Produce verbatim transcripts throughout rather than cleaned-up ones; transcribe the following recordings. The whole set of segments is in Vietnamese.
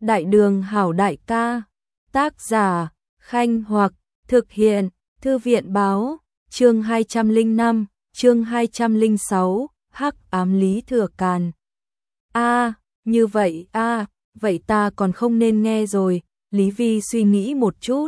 Đại đường hảo đại ca. Tác giả, Khanh Hoặc, thực hiện, Thư viện báo, chương hai trăm lẻ năm, chương hai trăm lẻ sáu, hắc ám Lý Thừa Càn. A, như vậy a, vậy ta còn không nên nghe rồi, Lý Vi suy nghĩ một chút.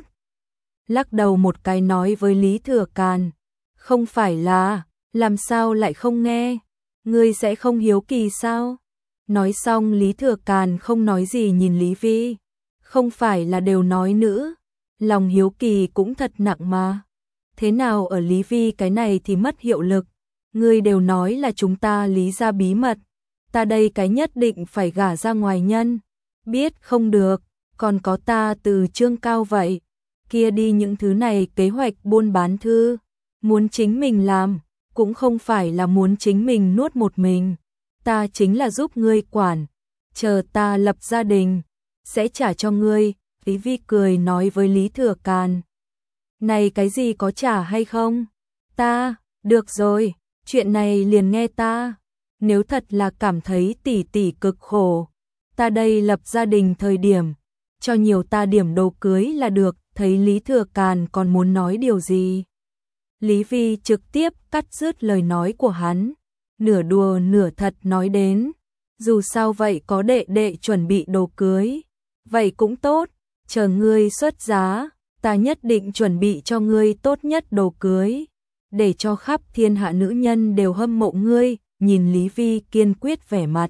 Lắc đầu một cái nói với Lý Thừa Càn, không phải là, làm sao lại không nghe, ngươi sẽ không hiếu kỳ sao? Nói xong Lý Thừa Càn không nói gì nhìn Lý Vi, không phải là đều nói nữ, lòng hiếu kỳ cũng thật nặng mà. Thế nào ở Lý Vi cái này thì mất hiệu lực, ngươi đều nói là chúng ta Lý gia bí mật, ta đây cái nhất định phải gả ra ngoài nhân, biết không được, còn có ta từ Trương Cao vậy, kia đi những thứ này kế hoạch buôn bán thư, muốn chính mình làm, cũng không phải là muốn chính mình nuốt một mình, ta chính là giúp ngươi quản, chờ ta lập gia đình, sẽ trả cho ngươi, Lý Vi cười nói với Lý Thừa Càn. Này cái gì có trả hay không? Ta, được rồi, chuyện này liền nghe ta, nếu thật là cảm thấy tỷ tỷ cực khổ, ta đây lập gia đình thời điểm, cho nhiều ta điểm đồ cưới là được, thấy Lý Thừa Càn còn muốn nói điều gì. Lý Vi trực tiếp cắt dứt lời nói của hắn, nửa đùa nửa thật nói đến, dù sao vậy có đệ đệ chuẩn bị đồ cưới, vậy cũng tốt, chờ ngươi xuất giá, ta nhất định chuẩn bị cho ngươi tốt nhất đồ cưới, để cho khắp thiên hạ nữ nhân đều hâm mộ ngươi, nhìn Lý Vi kiên quyết vẻ mặt.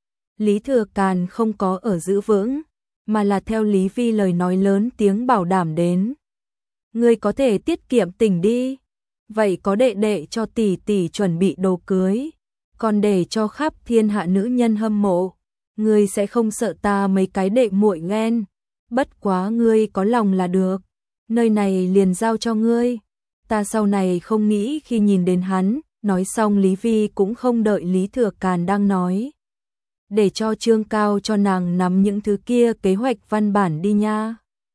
Lý Thừa Càn không có ở giữ vững, mà là theo Lý Vi lời nói lớn tiếng bảo đảm đến. Ngươi có thể tiết kiệm tình đi, vậy có đệ đệ cho tỷ tỷ chuẩn bị đồ cưới, còn để cho khắp thiên hạ nữ nhân hâm mộ, ngươi sẽ không sợ ta mấy cái đệ muội ghen, bất quá ngươi có lòng là được, nơi này liền giao cho ngươi, ta sau này không nghĩ khi nhìn đến hắn. Nói xong Lý Vi cũng không đợi Lý Thừa Càn đang nói, để cho Trương Cao cho nàng nắm những thứ kia kế hoạch văn bản đi nha.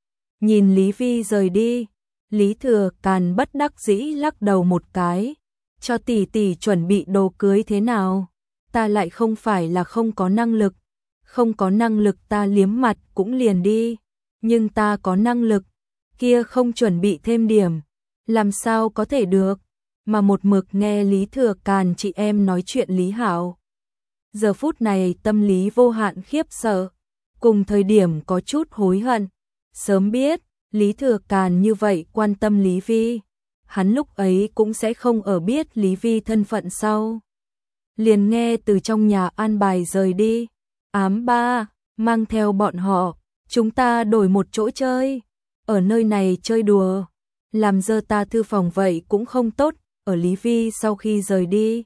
Nhìn Lý Vi rời đi, Lý Thừa Càn bất đắc dĩ lắc đầu một cái, cho tỷ tỷ chuẩn bị đồ cưới thế nào, ta lại không phải là không có năng lực, không có năng lực ta liếm mặt cũng liền đi, nhưng ta có năng lực, kia không chuẩn bị thêm điểm, làm sao có thể được, mà một mực nghe Lý Thừa Càn chị em nói chuyện Lý Hạo. Giờ phút này tâm lý vô hạn khiếp sợ, cùng thời điểm có chút hối hận, sớm biết Lý Thừa Càn như vậy quan tâm Lý Vi, hắn lúc ấy cũng sẽ không ở biết Lý Vi thân phận sau. Liền nghe từ trong nhà an bài rời đi, ám ba, mang theo bọn họ, chúng ta đổi một chỗ chơi, ở nơi này chơi đùa, làm dơ ta thư phòng vậy cũng không tốt, ở Lý Vi sau khi rời đi.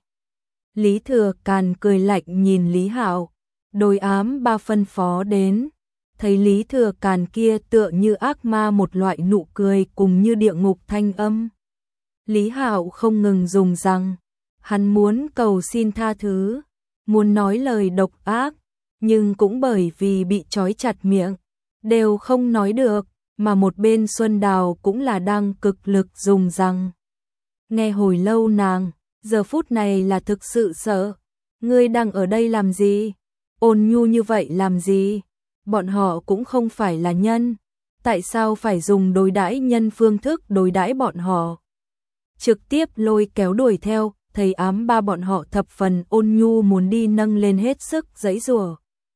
Lý Thừa Càn cười lạnh nhìn Lý Hạo, đôi ám ba phân phó đến, thấy Lý Thừa Càn kia tựa như ác ma một loại nụ cười cùng như địa ngục thanh âm. Lý Hạo không ngừng dùng rằng, hắn muốn cầu xin tha thứ, muốn nói lời độc ác, nhưng cũng bởi vì bị trói chặt miệng, đều không nói được, mà một bên Xuân Đào cũng là đang cực lực dùng rằng. Nghe hồi lâu nàng, giờ phút này là thực sự sợ, ngươi đang ở đây làm gì? Ôn nhu như vậy làm gì? Bọn họ cũng không phải là nhân, tại sao phải dùng đối đãi nhân phương thức đối đãi bọn họ? Trực tiếp lôi kéo đuổi theo, thấy ám ba bọn họ thập phần ôn nhu muốn đi nâng lên hết sức giãy giụa.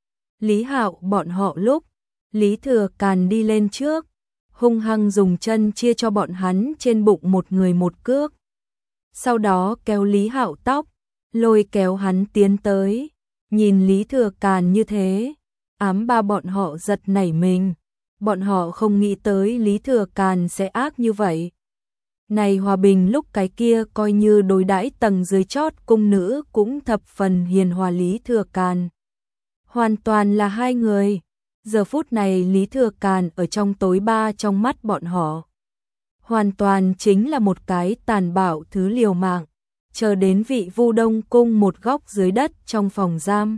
Lý Hạo bọn họ lúc, Lý Thừa Càn đi lên trước, hung hăng dùng chân chia cho bọn hắn trên bụng một người một cước. Sau đó kéo Lý Hạo tóc, lôi kéo hắn tiến tới, nhìn Lý Thừa Càn như thế, ám ba bọn họ giật nảy mình, bọn họ không nghĩ tới Lý Thừa Càn sẽ ác như vậy. Này hòa bình lúc cái kia coi như đối đãi tầng dưới chót cung nữ cũng thập phần hiền hòa Lý Thừa Càn. Hoàn toàn là hai người, giờ phút này Lý Thừa Càn ở trong tối ba trong mắt bọn họ. Hoàn toàn chính là một cái tàn bạo thứ liều mạng, chờ đến vị Vu Đông cung một góc dưới đất trong phòng giam.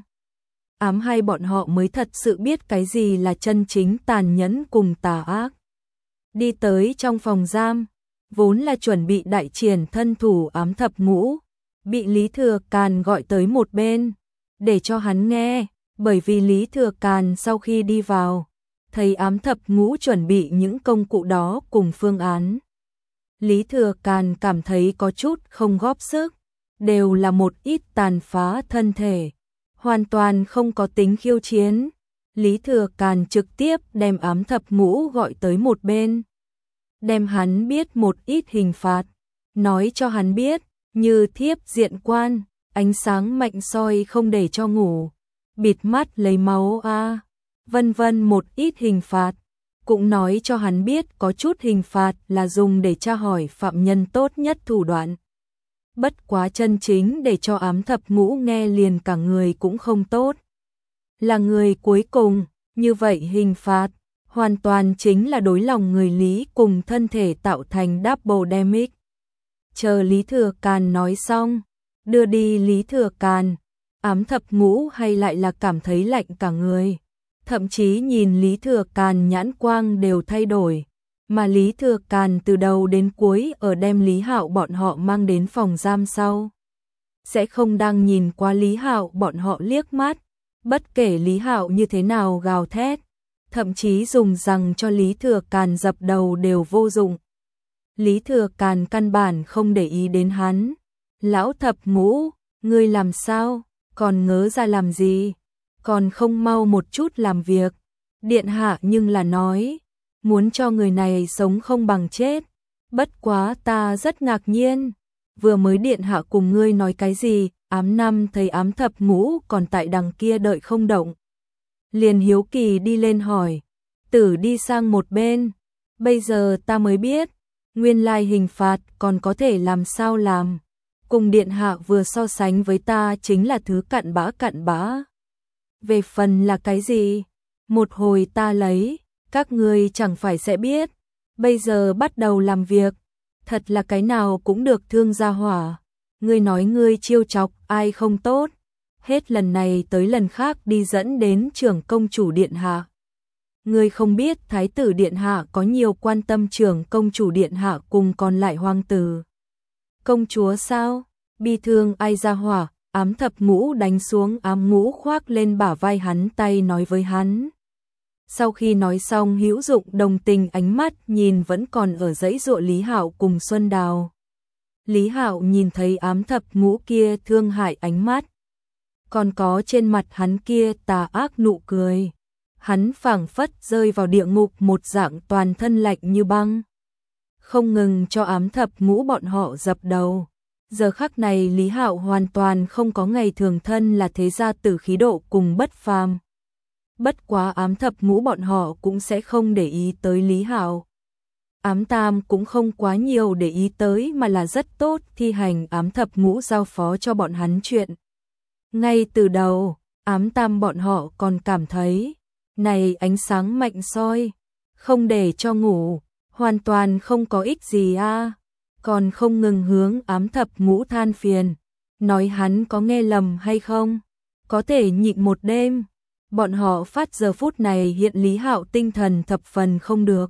Ám hay bọn họ mới thật sự biết cái gì là chân chính tàn nhẫn cùng tà ác. Đi tới trong phòng giam, vốn là chuẩn bị đại triển thân thủ ám thập ngũ, bị Lý Thừa Càn gọi tới một bên, để cho hắn nghe, Bởi vì Lý Thừa Càn sau khi đi vào, thấy Ám Thập Ngũ chuẩn bị những công cụ đó cùng phương án. Lý Thừa Càn cảm thấy có chút không góp sức, đều là một ít tàn phá thân thể, hoàn toàn không có tính khiêu chiến. Lý Thừa Càn trực tiếp đem Ám Thập Ngũ gọi tới một bên, đem hắn biết một ít hình phạt, nói cho hắn biết, như thiếp diện quan, ánh sáng mạnh soi không để cho ngủ, bịt mắt lấy máu a, vân vân một ít hình phạt, cũng nói cho hắn biết có chút hình phạt là dùng để tra hỏi phạm nhân tốt nhất thủ đoạn. Bất quá chân chính để cho Ám Thập Ngũ nghe liền cả người cũng không tốt. Là người cuối cùng, như vậy hình phạt, hoàn toàn chính là đối lòng người Lý cùng thân thể tạo thành double damage. Chờ Lý Thừa Càn nói xong, đưa đi Lý Thừa Càn, Ám Thập Ngũ hay lại là cảm thấy lạnh cả người. Thậm chí nhìn Lý Thừa Càn nhãn quang đều thay đổi, mà Lý Thừa Càn từ đầu đến cuối ở đem Lý Hạo bọn họ mang đến phòng giam sau. Sẽ không đang nhìn qua Lý Hạo bọn họ liếc mắt, bất kể Lý Hạo như thế nào gào thét, thậm chí dùng rằng cho Lý Thừa Càn dập đầu đều vô dụng. Lý Thừa Càn căn bản không để ý đến hắn. Lão Thập Ngũ, ngươi làm sao, còn ngớ ra làm gì, còn không mau một chút làm việc. Điện hạ nhưng là nói, muốn cho người này sống không bằng chết. Bất quá ta rất ngạc nhiên, vừa mới điện hạ cùng ngươi nói cái gì, Ám Năm thấy Ám Thập Ngũ còn tại đằng kia đợi không động. Liền hiếu kỳ đi lên hỏi, tử đi sang một bên, bây giờ ta mới biết, nguyên lai hình phạt còn có thể làm sao làm. Cùng điện hạ vừa so sánh với ta chính là thứ cặn bã cặn bã. Về phần là cái gì? Một hồi ta lấy, các ngươi chẳng phải sẽ biết. Bây giờ bắt đầu làm việc, thật là cái nào cũng được thương gia hỏa. Ngươi nói ngươi chiêu chọc ai không tốt, hết lần này tới lần khác đi dẫn đến trưởng công chủ điện hạ. Ngươi không biết thái tử điện hạ có nhiều quan tâm trưởng công chủ điện hạ cùng còn lại hoàng tử. Công chúa sao? Bi thương ai ra hỏa, Ám Thập Ngũ đánh xuống ám ngũ khoác lên bả vai hắn tay nói với hắn. Sau khi nói xong hữu dụng đồng tình ánh mắt nhìn vẫn còn ở dãy dụa Lý Hạo cùng Xuân Đào. Lý Hạo nhìn thấy Ám Thập Ngũ kia thương hại ánh mắt, còn có trên mặt hắn kia tà ác nụ cười. Hắn phảng phất rơi vào địa ngục một dạng, toàn thân lạnh như băng, không ngừng cho Ám Thập Ngũ bọn họ dập đầu. Giờ khắc này Lý Hạo hoàn toàn không có ngày thường thân là thế gia tử khí độ cùng bất phàm. Bất quá Ám Thập Ngũ bọn họ cũng sẽ không để ý tới Lý Hạo. Ám Tam cũng không quá nhiều để ý tới mà là rất tốt thi hành Ám Thập Ngũ giao phó cho bọn hắn chuyện. Ngay từ đầu, Ám Tam bọn họ còn cảm thấy, này ánh sáng mạnh soi, không để cho ngủ, hoàn toàn không có ích gì a. À. Còn không ngừng hướng Ám Thập Ngũ than phiền, nói hắn có nghe lầm hay không, có thể nhịn một đêm. Bọn họ phát giờ phút này hiện Lý Hạo tinh thần thập phần không được,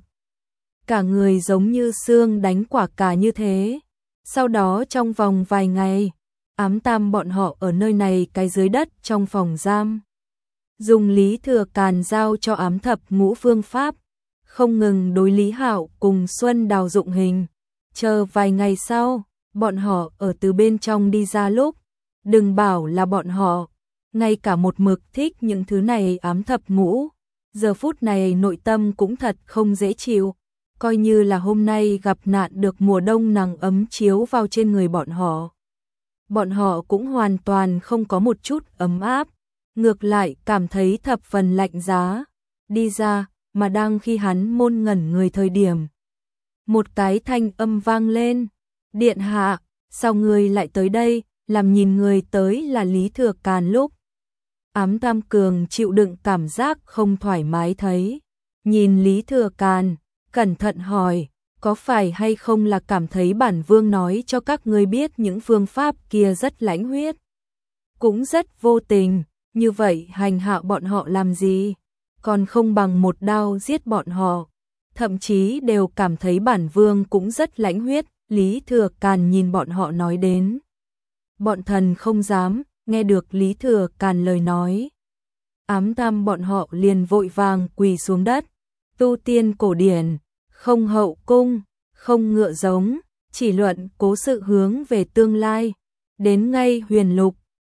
cả người giống như xương đánh quả cà như thế. Sau đó trong vòng vài ngày, Ám Tam bọn họ ở nơi này cái dưới đất trong phòng giam, dùng Lý Thừa Càn giao cho Ám Thập Ngũ phương pháp, không ngừng đối Lý Hạo cùng Xuân Đào dụng hình. Chờ vài ngày sau, bọn họ ở từ bên trong đi ra lúc, đừng bảo là bọn họ, ngay cả một mực thích những thứ này Ám Thập Ngũ, giờ phút này nội tâm cũng thật không dễ chịu, coi như là hôm nay gặp nạn được mùa đông nắng ấm chiếu vào trên người bọn họ. Bọn họ cũng hoàn toàn không có một chút ấm áp, ngược lại cảm thấy thập phần lạnh giá. Đi ra, mà đang khi hắn môn ngẩn người thời điểm, một cái thanh âm vang lên, điện hạ, sao người lại tới đây, làm nhìn người tới là Lý Thừa Càn lúc. Ám Tam Cường chịu đựng cảm giác không thoải mái thấy, nhìn Lý Thừa Càn, cẩn thận hỏi, có phải hay không là cảm thấy bản vương nói cho các ngươi biết những phương pháp kia rất lãnh huyết, cũng rất vô tình, như vậy hành hạ bọn họ làm gì, còn không bằng một đao giết bọn họ. Thậm chí đều cảm thấy bản vương cũng rất lãnh huyết. Lý Thừa Càn nhìn bọn họ nói đến, bọn thần không dám nghe được Lý Thừa Càn lời nói, Ám Tam bọn họ liền vội vàng quỳ xuống đất. Tu tiên cổ điển, không hậu cung, không ngựa giống, chỉ luận cố sự hướng về tương lai. Đến ngay huyền lục,